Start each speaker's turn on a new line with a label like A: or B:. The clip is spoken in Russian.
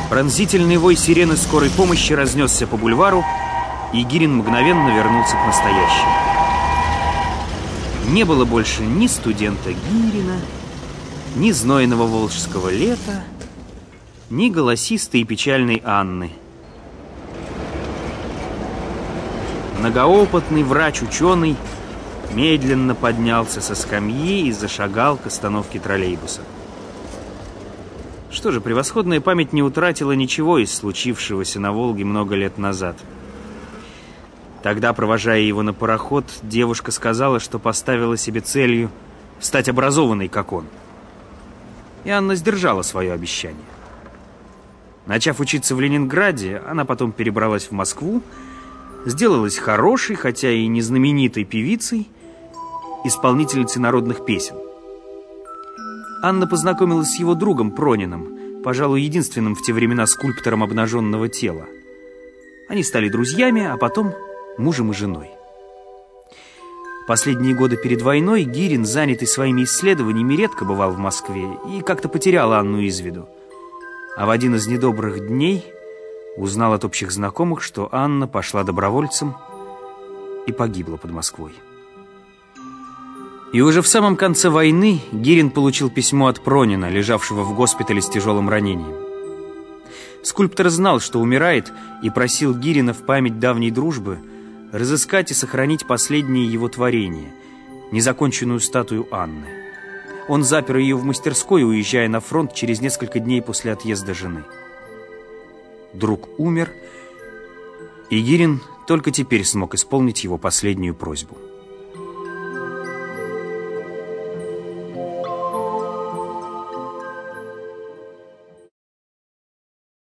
A: Пронзительный вой сирены скорой помощи разнесся по бульвару, и Гирин мгновенно вернулся к настоящему. Не было больше ни студента Гирина, ни знойного волжского лета, ни голосистой и печальной Анны. Многоопытный врач-ученый медленно поднялся со скамьи и зашагал к остановке троллейбуса. Что же, превосходная память не утратила ничего из случившегося на Волге много лет назад. Тогда, провожая его на пароход, девушка сказала, что поставила себе целью стать образованной, как он. И Анна сдержала свое обещание. Начав учиться в Ленинграде, она потом перебралась в Москву, сделалась хорошей, хотя и не знаменитой певицей, исполнительницей народных песен. Анна познакомилась с его другом Прониным, пожалуй, единственным в те времена скульптором обнаженного тела. Они стали друзьями, а потом мужем и женой. Последние годы перед войной Гирин, занятый своими исследованиями, редко бывал в Москве и как-то потерял Анну из виду. А в один из недобрых дней узнал от общих знакомых, что Анна пошла добровольцем и погибла под Москвой. И уже в самом конце войны Гирин получил письмо от Пронина, лежавшего в госпитале с тяжелым ранением. Скульптор знал, что умирает, и просил Гирина в память давней дружбы разыскать и сохранить последнее его творение, незаконченную статую Анны. Он запер ее в мастерской, уезжая на фронт через несколько дней после отъезда жены. Друг умер, и Гирин только теперь смог исполнить его последнюю просьбу.